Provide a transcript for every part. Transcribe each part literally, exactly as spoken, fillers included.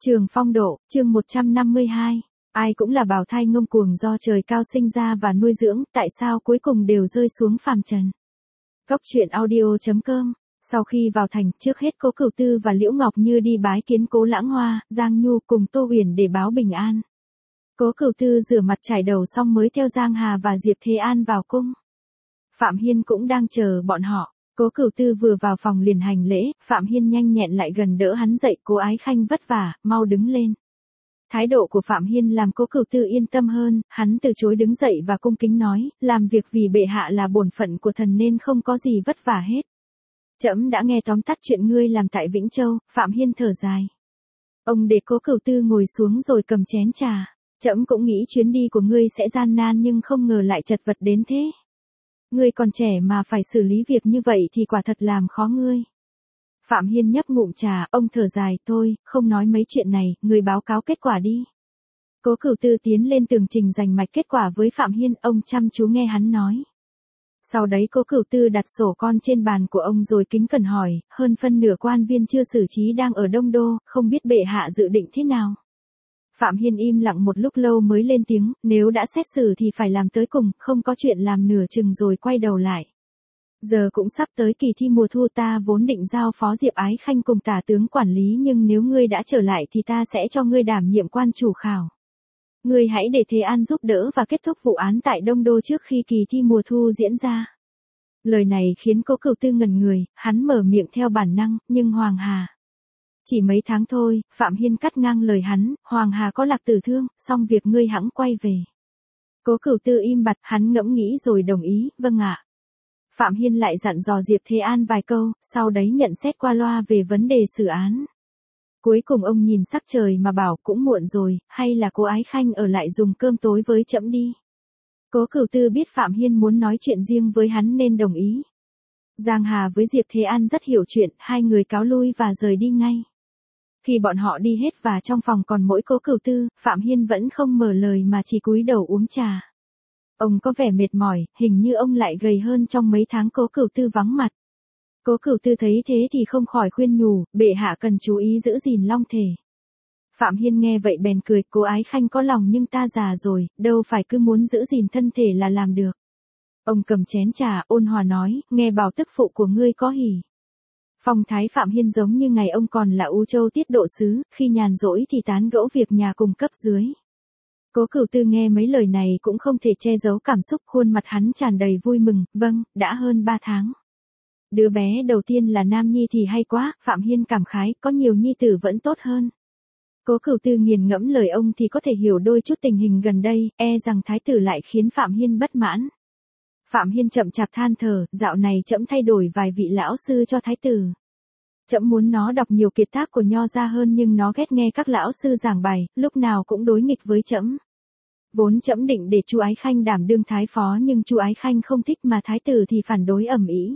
Trường Phong Độ, chương một trăm năm mươi hai. Ai cũng là bào thai ngông cuồng do trời cao sinh ra và nuôi dưỡng, tại sao cuối cùng đều rơi xuống phàm trần. Góc truyện audio chấm com. Sau khi vào thành, trước hết Cố Cửu Tư và Liễu Ngọc Như đi bái kiến Cố Lãng Hoa, Giang Nhu cùng Tô Huyền để báo bình an. Cố Cửu Tư rửa mặt chải đầu xong mới theo Giang Hà và Diệp Thế An vào cung. Phạm Hiên cũng đang chờ bọn họ. Cố Cửu Tư vừa vào phòng liền hành lễ, Phạm Hiên nhanh nhẹn lại gần đỡ hắn dậy. Cố Ái Khanh vất vả, mau đứng lên. Thái độ của Phạm Hiên làm Cố Cửu Tư yên tâm hơn, hắn từ chối đứng dậy và cung kính nói, làm việc vì bệ hạ là bổn phận của thần nên không có gì vất vả hết. Trẫm đã nghe tóm tắt chuyện ngươi làm tại Vĩnh Châu. Phạm Hiên thở dài. Ông để Cố Cửu Tư ngồi xuống rồi cầm chén trà. Trẫm cũng nghĩ chuyến đi của ngươi sẽ gian nan nhưng không ngờ lại chật vật đến thế. Ngươi còn trẻ mà phải xử lý việc như vậy thì quả thật làm khó ngươi. Phạm Hiên nhấp ngụm trà, ông thở dài, thôi, không nói mấy chuyện này, ngươi báo cáo kết quả đi. Cố Cửu Tư tiến lên tường trình rành mạch kết quả với Phạm Hiên, ông chăm chú nghe hắn nói. Sau đấy Cố Cửu Tư đặt sổ con trên bàn của ông rồi kính cẩn hỏi, hơn phân nửa quan viên chưa xử trí đang ở Đông Đô, không biết bệ hạ dự định thế nào. Phạm Hiên im lặng một lúc lâu mới lên tiếng, nếu đã xét xử thì phải làm tới cùng, không có chuyện làm nửa chừng rồi quay đầu lại. Giờ cũng sắp tới kỳ thi mùa thu, ta vốn định giao phó Diệp Ái Khanh cùng tả tướng quản lý, nhưng nếu ngươi đã trở lại thì ta sẽ cho ngươi đảm nhiệm quan chủ khảo. Ngươi hãy để Thế An giúp đỡ và kết thúc vụ án tại Đông Đô trước khi kỳ thi mùa thu diễn ra. Lời này khiến Cố Cửu Tư ngẩn người, hắn mở miệng theo bản năng, nhưng Hoàng Hà. Chỉ mấy tháng thôi, Phạm Hiên cắt ngang lời hắn, Hoàng Hà có Lạc Tử thương, xong việc ngươi hẵng quay về. Cố Cửu Tư im bặt, hắn ngẫm nghĩ rồi đồng ý, vâng ạ. Phạm Hiên lại dặn dò Diệp Thế An vài câu, sau đấy nhận xét qua loa về vấn đề xử án. Cuối cùng ông nhìn sắc trời mà bảo, cũng muộn rồi, hay là Cố Ái Khanh ở lại dùng cơm tối với trẫm đi. Cố Cửu Tư biết Phạm Hiên muốn nói chuyện riêng với hắn nên đồng ý. Giang Hà với Diệp Thế An rất hiểu chuyện, hai người cáo lui và rời đi ngay. Khi bọn họ đi hết và trong phòng còn mỗi Cố Cửu Tư, Phạm Hiên vẫn không mở lời mà chỉ cúi đầu uống trà. Ông có vẻ mệt mỏi, hình như ông lại gầy hơn trong mấy tháng Cố Cửu Tư vắng mặt. Cố Cửu Tư thấy thế thì không khỏi khuyên nhủ, bệ hạ cần chú ý giữ gìn long thể. Phạm Hiên nghe vậy bèn cười, Cố Ái Khanh có lòng nhưng ta già rồi, đâu phải cứ muốn giữ gìn thân thể là làm được. Ông cầm chén trà, ôn hòa nói, nghe bảo tức phụ của ngươi có hỉ. Phong thái Phạm Hiên giống như ngày ông còn là U Châu tiết độ sứ, khi nhàn rỗi thì tán gẫu việc nhà cùng cấp dưới. Cố Cửu Tư nghe mấy lời này cũng không thể che giấu cảm xúc, khuôn mặt hắn tràn đầy vui mừng, vâng, đã hơn ba tháng. Đứa bé đầu tiên là nam nhi thì hay quá, Phạm Hiên cảm khái, có nhiều nhi tử vẫn tốt hơn. Cố Cửu Tư nghiền ngẫm lời ông thì có thể hiểu đôi chút tình hình gần đây, e rằng thái tử lại khiến Phạm Hiên bất mãn. Phạm Hiên chậm chạp than thở, dạo này trẫm thay đổi vài vị lão sư cho thái tử. Trẫm muốn nó đọc nhiều kiệt tác của Nho ra hơn nhưng nó ghét nghe các lão sư giảng bài, lúc nào cũng đối nghịch với trẫm. Vốn trẫm định để Chu Ái Khanh đảm đương thái phó nhưng Chu Ái Khanh không thích mà thái tử thì phản đối ầm ĩ.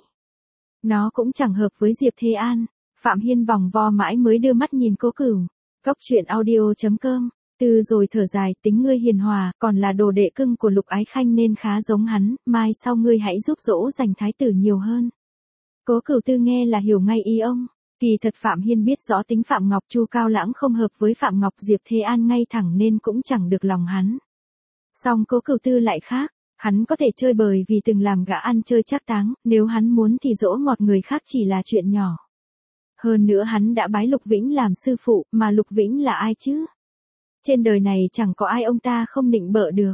Nó cũng chẳng hợp với Diệp Thế An. Phạm Hiên vòng vo mãi mới đưa mắt nhìn Cố Cửu. Góc truyện audio chấm com. Từ rồi thở dài, tính ngươi hiền hòa, còn là đồ đệ cưng của Lục Ái Khanh nên khá giống hắn, mai sau ngươi hãy giúp dỗ dành thái tử nhiều hơn. Cố Cửu Tư nghe là hiểu ngay ý ông. Kỳ thật Phạm Hiên biết rõ tính Phạm Ngọc Chu Cao Lãng không hợp với Phạm Ngọc Diệp Thế An ngay thẳng nên cũng chẳng được lòng hắn. Song Cố Cửu Tư lại khác, hắn có thể chơi bời vì từng làm gã ăn chơi trác táng, nếu hắn muốn thì dỗ ngọt người khác chỉ là chuyện nhỏ. Hơn nữa hắn đã bái Lục Vĩnh làm sư phụ, mà Lục Vĩnh là ai chứ? Trên đời này chẳng có ai ông ta không nịnh bợ được.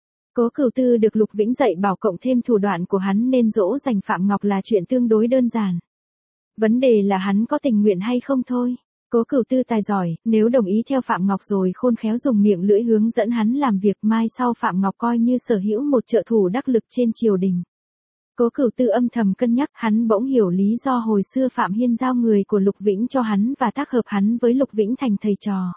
Cố Cửu Tư được Lục Vĩnh dạy bảo cộng thêm thủ đoạn của hắn nên dỗ dành Phạm Ngọc là chuyện tương đối đơn giản. Vấn đề là hắn có tình nguyện hay không thôi. Cố Cửu Tư tài giỏi, nếu đồng ý theo Phạm Ngọc rồi khôn khéo dùng miệng lưỡi hướng dẫn hắn làm việc, mai sau Phạm Ngọc coi như sở hữu một trợ thủ đắc lực trên triều đình. Cố Cửu Tư âm thầm cân nhắc, hắn bỗng hiểu lý do hồi xưa Phạm Hiên giao người của Lục Vĩnh cho hắn và tác hợp hắn với Lục Vĩnh thành thầy trò.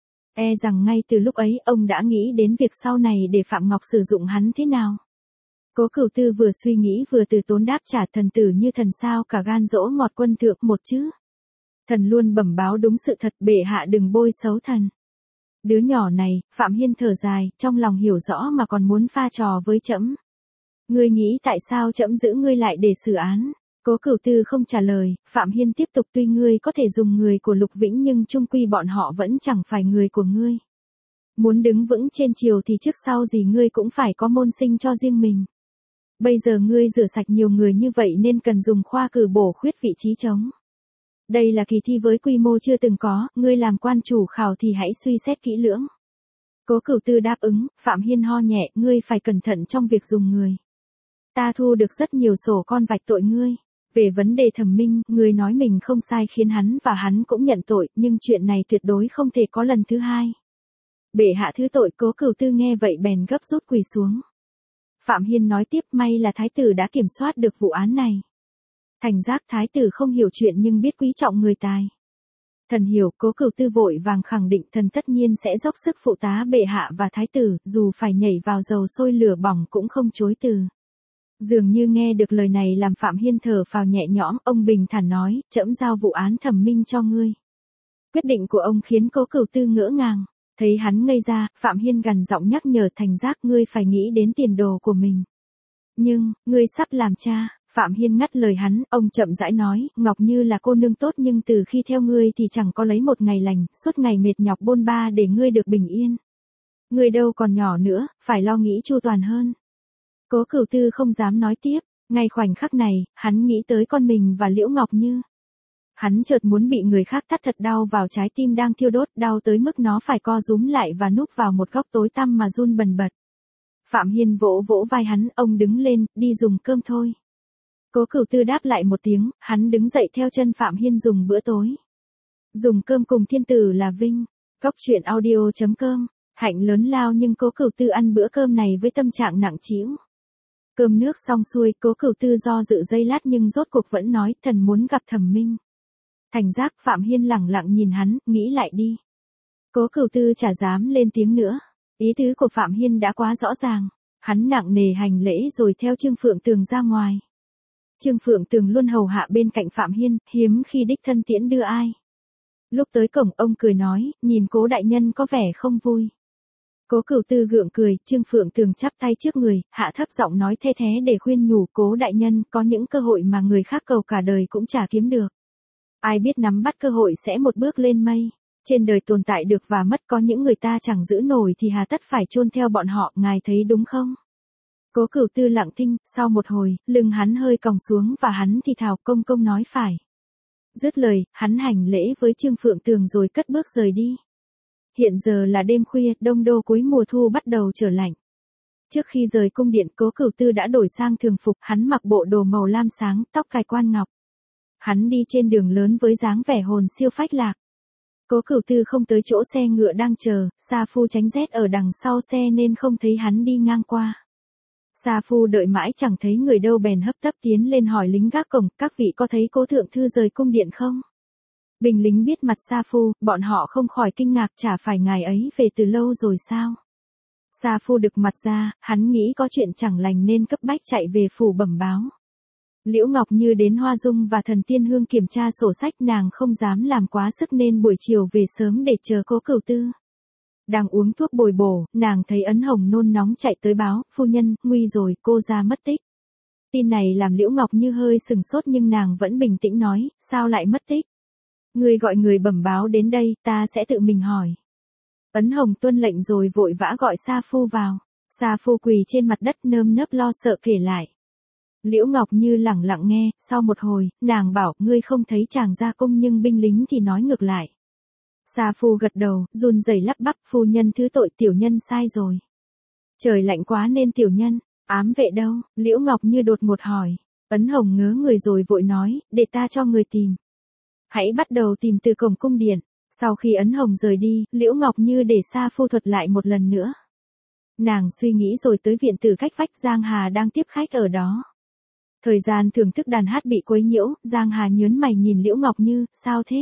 E rằng ngay từ lúc ấy ông đã nghĩ đến việc sau này để Phạm Ngọc sử dụng hắn thế nào. Cố Cửu Tư vừa suy nghĩ vừa từ tốn đáp trả, thần tử như thần sao cả gan dỗ ngọt quân thượng một chứ. Thần luôn bẩm báo đúng sự thật, bệ hạ đừng bôi xấu thần. Đứa nhỏ này, Phạm Hiên thở dài, trong lòng hiểu rõ mà còn muốn pha trò với trẫm. Ngươi nghĩ tại sao trẫm giữ ngươi lại để xử án? Cố Cửu Tư không trả lời, Phạm Hiên tiếp tục tuy ngươi có thể dùng người của Lục Vĩnh nhưng chung quy bọn họ vẫn chẳng phải người của ngươi. Muốn đứng vững trên triều thì trước sau gì ngươi cũng phải có môn sinh cho riêng mình. Bây giờ ngươi rửa sạch nhiều người như vậy nên cần dùng khoa cử bổ khuyết vị trí trống. Đây là kỳ thi với quy mô chưa từng có, ngươi làm quan chủ khảo thì hãy suy xét kỹ lưỡng. Cố Cửu Tư đáp ứng, Phạm Hiên ho nhẹ, ngươi phải cẩn thận trong việc dùng người. Ta thu được rất nhiều sổ con vạch tội ngươi. Về vấn đề Thẩm Minh, ngươi nói mình không sai khiến hắn và hắn cũng nhận tội, nhưng chuyện này tuyệt đối không thể có lần thứ hai. Bệ hạ thứ tội. Cố Cửu Tư nghe vậy bèn gấp rút quỳ xuống. Phạm Hiên nói tiếp, may là thái tử đã kiểm soát được vụ án này. Thành Giác thái tử không hiểu chuyện nhưng biết quý trọng người tài. Thần hiểu. Cố Cửu Tư vội vàng khẳng định thần tất nhiên sẽ dốc sức phụ tá bệ hạ và thái tử, dù phải nhảy vào dầu sôi lửa bỏng cũng không chối từ. Dường như nghe được lời này làm Phạm Hiên thở phào nhẹ nhõm, ông bình thản nói, trẫm giao vụ án Thẩm Minh cho ngươi. Quyết định của ông khiến Cố Cửu Tư ngỡ ngàng. Thấy hắn ngây ra, Phạm Hiên gằn giọng nhắc nhở, Thành Giác, ngươi phải nghĩ đến tiền đồ của mình. Nhưng, ngươi sắp làm cha. Phạm Hiên ngắt lời hắn, ông chậm rãi nói, Ngọc Như là cô nương tốt nhưng từ khi theo ngươi thì chẳng có lấy một ngày lành, suốt ngày mệt nhọc bôn ba để ngươi được bình yên. Ngươi đâu còn nhỏ nữa, phải lo nghĩ chu toàn hơn. Cố Cửu Tư không dám nói tiếp, ngay khoảnh khắc này, hắn nghĩ tới con mình và Liễu Ngọc Như. Hắn chợt muốn bị người khác thắt thật đau vào trái tim đang thiêu đốt, đau tới mức nó phải co rúm lại và núp vào một góc tối tăm mà run bần bật. Phạm Hiên vỗ vỗ vai hắn, ông đứng lên, đi dùng cơm thôi. Cố Cửu Tư đáp lại một tiếng, hắn đứng dậy theo chân Phạm Hiên dùng bữa tối. Dùng cơm cùng thiên tử là vinh. Cóc truyện audio chấm com, hạnh lớn lao nhưng Cố Cửu Tư ăn bữa cơm này với tâm trạng nặng trĩu. Cơm nước xong xuôi, Cố Cửu Tư do dự giây lát nhưng rốt cuộc vẫn nói, thần muốn gặp Thẩm Minh. Thành Giác. Phạm Hiên lẳng lặng nhìn hắn, nghĩ lại đi. Cố Cửu Tư chả dám lên tiếng nữa. Ý tứ của Phạm Hiên đã quá rõ ràng. Hắn nặng nề hành lễ rồi theo Trương Phượng Tường ra ngoài. Trương Phượng Tường luôn hầu hạ bên cạnh Phạm Hiên, hiếm khi đích thân tiễn đưa ai. Lúc tới cổng ông cười nói, nhìn Cố đại nhân có vẻ không vui. Cố Cửu Tư gượng cười, Trương Phượng Tường chắp tay trước người, hạ thấp giọng nói the thế để khuyên nhủ, Cố đại nhân, có những cơ hội mà người khác cầu cả đời cũng chả kiếm được. Ai biết nắm bắt cơ hội sẽ một bước lên mây. Trên đời tồn tại được và mất, có những người ta chẳng giữ nổi thì hà tất phải chôn theo bọn họ, ngài thấy đúng không? Cố Cửu Tư lặng thinh, sau một hồi, lưng hắn hơi còng xuống và hắn thì thào, công công nói phải. Dứt lời, hắn hành lễ với Trương Phượng Tường rồi cất bước rời đi. Hiện giờ là đêm khuya, đông đô cuối mùa thu bắt đầu trở lạnh. Trước khi rời cung điện, Cố Cửu Tư đã đổi sang thường phục, hắn mặc bộ đồ màu lam sáng, tóc cài quan ngọc. Hắn đi trên đường lớn với dáng vẻ hồn siêu phách lạc. Cố Cửu Tư không tới chỗ xe ngựa đang chờ, Sa Phu tránh rét ở đằng sau xe nên không thấy hắn đi ngang qua. Sa Phu đợi mãi chẳng thấy người đâu bèn hấp tấp tiến lên hỏi lính gác cổng, các vị có thấy Cố thượng thư rời cung điện không? Binh lính biết mặt Sa Phu, bọn họ không khỏi kinh ngạc, chả phải ngài ấy về từ lâu rồi sao? Sa Phu đực mặt ra, hắn nghĩ có chuyện chẳng lành nên cấp bách chạy về phủ bẩm báo. Liễu Ngọc Như đến Hoa Dung và Thần Tiên Hương kiểm tra sổ sách, nàng không dám làm quá sức nên buổi chiều về sớm để chờ Cố Cửu Tư. Đang uống thuốc bồi bổ, nàng thấy Ấn Hồng nôn nóng chạy tới báo, phu nhân, nguy rồi, cô ra mất tích. Tin này làm Liễu Ngọc Như hơi sừng sốt nhưng nàng vẫn bình tĩnh nói, sao lại mất tích? Người gọi người bẩm báo đến đây, ta sẽ tự mình hỏi. Ấn Hồng tuân lệnh rồi vội vã gọi Sa Phu vào. Sa Phu quỳ trên mặt đất nơm nớp lo sợ kể lại. Liễu Ngọc Như lẳng lặng nghe, sau một hồi, nàng bảo, ngươi không thấy chàng ra cung nhưng binh lính thì nói ngược lại. Sa Phu gật đầu, run rẩy lắp bắp, phu nhân thứ tội, tiểu nhân sai rồi. Trời lạnh quá nên tiểu nhân, ám vệ đâu? Liễu Ngọc Như đột ngột hỏi. Ấn Hồng ngớ người rồi vội nói, để ta cho người tìm. Hãy bắt đầu tìm từ cổng cung điện. Sau khi Ấn Hồng rời đi, Liễu Ngọc Như để Sa Phu thuật lại một lần nữa. Nàng suy nghĩ rồi tới viện tử cách vách, Giang Hà đang tiếp khách ở đó. Thời gian thưởng thức đàn hát bị quấy nhiễu, Giang Hà nhớn mày nhìn Liễu Ngọc Như, sao thế?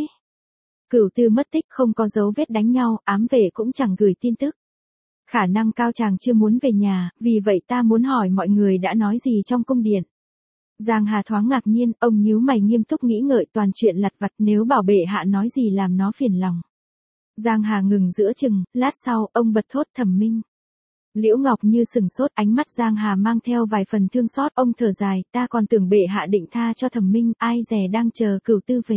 Cửu Tư mất tích, không có dấu vết đánh nhau, ám vệ cũng chẳng gửi tin tức. Khả năng cao chàng chưa muốn về nhà, vì vậy ta muốn hỏi mọi người đã nói gì trong cung điện. Giang Hà thoáng ngạc nhiên, ông nhíu mày nghiêm túc nghĩ ngợi, toàn chuyện lặt vặt, nếu bảo bệ hạ nói gì làm nó phiền lòng. Giang Hà ngừng giữa chừng, lát sau, ông bật thốt, Thẩm Minh. Liễu Ngọc Như sừng sốt, ánh mắt Giang Hà mang theo vài phần thương xót, ông thở dài, ta còn tưởng bệ hạ định tha cho Thẩm Minh, ai dè đang chờ Cửu Tư về.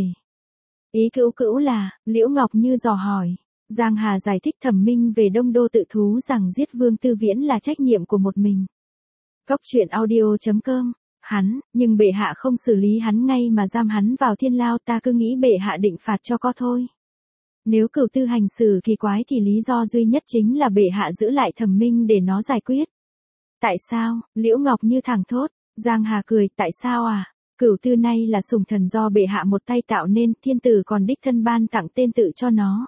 Ý cữu cữu là, Liễu Ngọc Như dò hỏi. Giang Hà giải thích Thẩm Minh về Đông Đô tự thú rằng giết Vương Tư Viễn là trách nhiệm của một mình. Cốc truyện audio chấm com, hắn, nhưng bệ hạ không xử lý hắn ngay mà giam hắn vào thiên lao, ta cứ nghĩ bệ hạ định phạt cho có thôi. Nếu Cửu Tư hành xử kỳ quái thì lý do duy nhất chính là bệ hạ giữ lại Thẩm Minh để nó giải quyết. Tại sao? Liễu Ngọc Như thẳng thốt. Giang Hà cười, tại sao à? Cửu Tư này là sủng thần do bệ hạ một tay tạo nên, thiên tử còn đích thân ban tặng tên tự cho nó.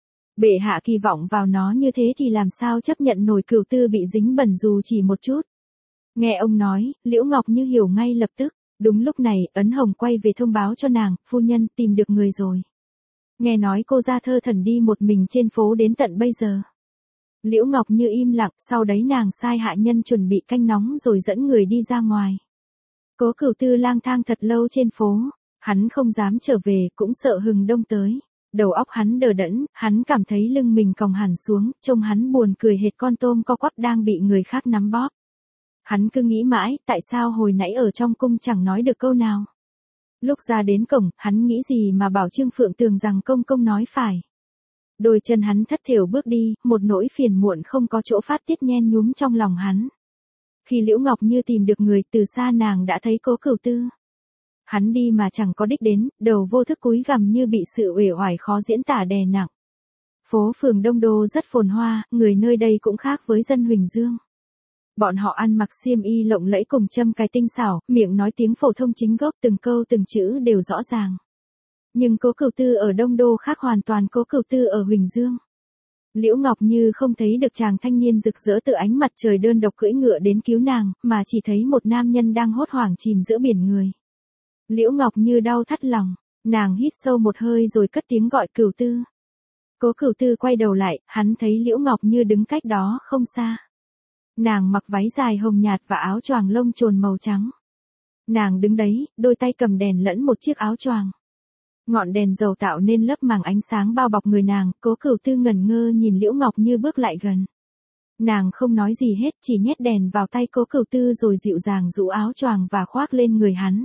Bệ hạ kỳ vọng vào nó như thế thì làm sao chấp nhận nổi Cửu Tư bị dính bẩn dù chỉ một chút. Nghe ông nói, Liễu Ngọc Như hiểu ngay lập tức. Đúng lúc này, Ấn Hồng quay về thông báo cho nàng, phu nhân tìm được người rồi. Nghe nói cô ra thơ thần đi một mình trên phố đến tận bây giờ. Liễu Ngọc Như im lặng, sau đấy nàng sai hạ nhân chuẩn bị canh nóng rồi dẫn người đi ra ngoài. Cố Cửu Tư lang thang thật lâu trên phố, hắn không dám trở về, cũng sợ Hừng Đông tới. Đầu óc hắn đờ đẫn, hắn cảm thấy lưng mình còng hẳn xuống, trông hắn buồn cười hệt con tôm co quắp đang bị người khác nắm bóp. Hắn cứ nghĩ mãi, tại sao hồi nãy ở trong cung chẳng nói được câu nào. Lúc ra đến cổng, hắn nghĩ gì mà bảo Trương Phượng Tường rằng công công nói phải. Đôi chân hắn thất thểu bước đi, một nỗi phiền muộn không có chỗ phát tiết nhen nhúm trong lòng hắn. Khi Liễu Ngọc Như tìm được người, từ xa nàng đã thấy Cố Cửu Tư. Hắn đi mà chẳng có đích đến, đầu vô thức cúi gằm như bị sự uể oải khó diễn tả đè nặng. Phố phường Đông Đô rất phồn hoa, người nơi đây cũng khác với dân Huỳnh Dương. Bọn họ ăn mặc xiêm y lộng lẫy cùng châm cài tinh xảo, miệng nói tiếng phổ thông chính gốc, từng câu từng chữ đều rõ ràng. Nhưng Cố Cửu Tư ở Đông Đô khác hoàn toàn Cố Cửu Tư ở Huỳnh Dương. Liễu Ngọc Như không thấy được chàng thanh niên rực rỡ từ ánh mặt trời đơn độc cưỡi ngựa đến cứu nàng, mà chỉ thấy một nam nhân đang hốt hoảng chìm giữa biển người. Liễu Ngọc Như đau thắt lòng, nàng hít sâu một hơi rồi cất tiếng gọi Cửu Tư. Cố Cửu Tư quay đầu lại, hắn thấy Liễu Ngọc Như đứng cách đó không xa. Nàng mặc váy dài hồng nhạt và áo choàng lông chồn màu trắng. Nàng đứng đấy, đôi tay cầm đèn lẫn một chiếc áo choàng. Ngọn đèn dầu tạo nên lớp màng ánh sáng bao bọc người nàng, Cố Cửu Tư ngẩn ngơ nhìn Liễu Ngọc Như bước lại gần. Nàng không nói gì hết, chỉ nhét đèn vào tay Cố Cửu Tư rồi dịu dàng rũ áo choàng và khoác lên người hắn.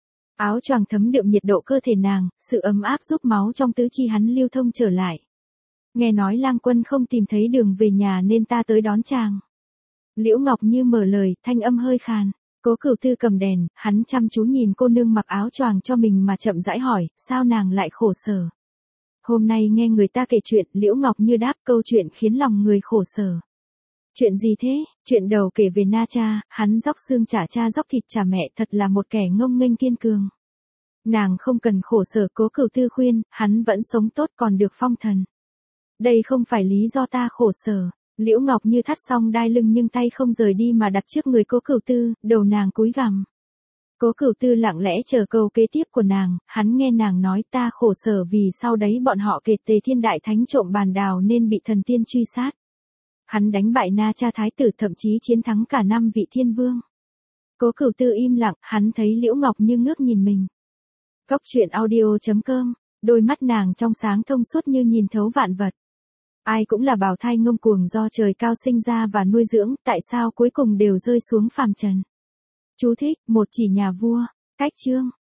Áo choàng thấm đượm nhiệt độ cơ thể nàng, sự ấm áp giúp máu trong tứ chi hắn lưu thông trở lại. Nghe nói Lang Quân không tìm thấy đường về nhà nên ta tới đón chàng. Liễu Ngọc Như mở lời, thanh âm hơi khàn. Cố Cửu Tư cầm đèn, hắn chăm chú nhìn cô nương mặc áo choàng cho mình mà chậm rãi hỏi, sao nàng lại khổ sở. Hôm nay nghe người ta kể chuyện, Liễu Ngọc Như đáp, câu chuyện khiến lòng người khổ sở. Chuyện gì thế? Chuyện đầu kể về Na Cha, hắn dóc xương trả cha dóc thịt trả mẹ, thật là một kẻ ngông nghênh kiên cường. Nàng không cần khổ sở, Cố Cửu Tư khuyên, hắn vẫn sống tốt còn được phong thần. Đây không phải lý do ta khổ sở. Liễu Ngọc Như thắt xong đai lưng nhưng tay không rời đi mà đặt trước người Cố Cửu Tư, đầu nàng cúi gằm. Cố Cửu Tư lặng lẽ chờ câu kế tiếp của nàng, hắn nghe nàng nói ta khổ sở vì sau đấy bọn họ kể Tề Thiên Đại Thánh trộm bàn đào nên bị thần tiên truy sát. Hắn đánh bại Na Cha Thái tử, thậm chí chiến thắng cả năm vị thiên vương. Cố Cửu Tư im lặng, hắn thấy Liễu Ngọc Như ngước nhìn mình. Cốc truyện audio chấm com, đôi mắt nàng trong sáng thông suốt như nhìn thấu vạn vật. Ai cũng là bào thai ngông cuồng do trời cao sinh ra và nuôi dưỡng, tại sao cuối cùng đều rơi xuống phàm trần. Chú thích, một chỉ nhà vua, cách chương.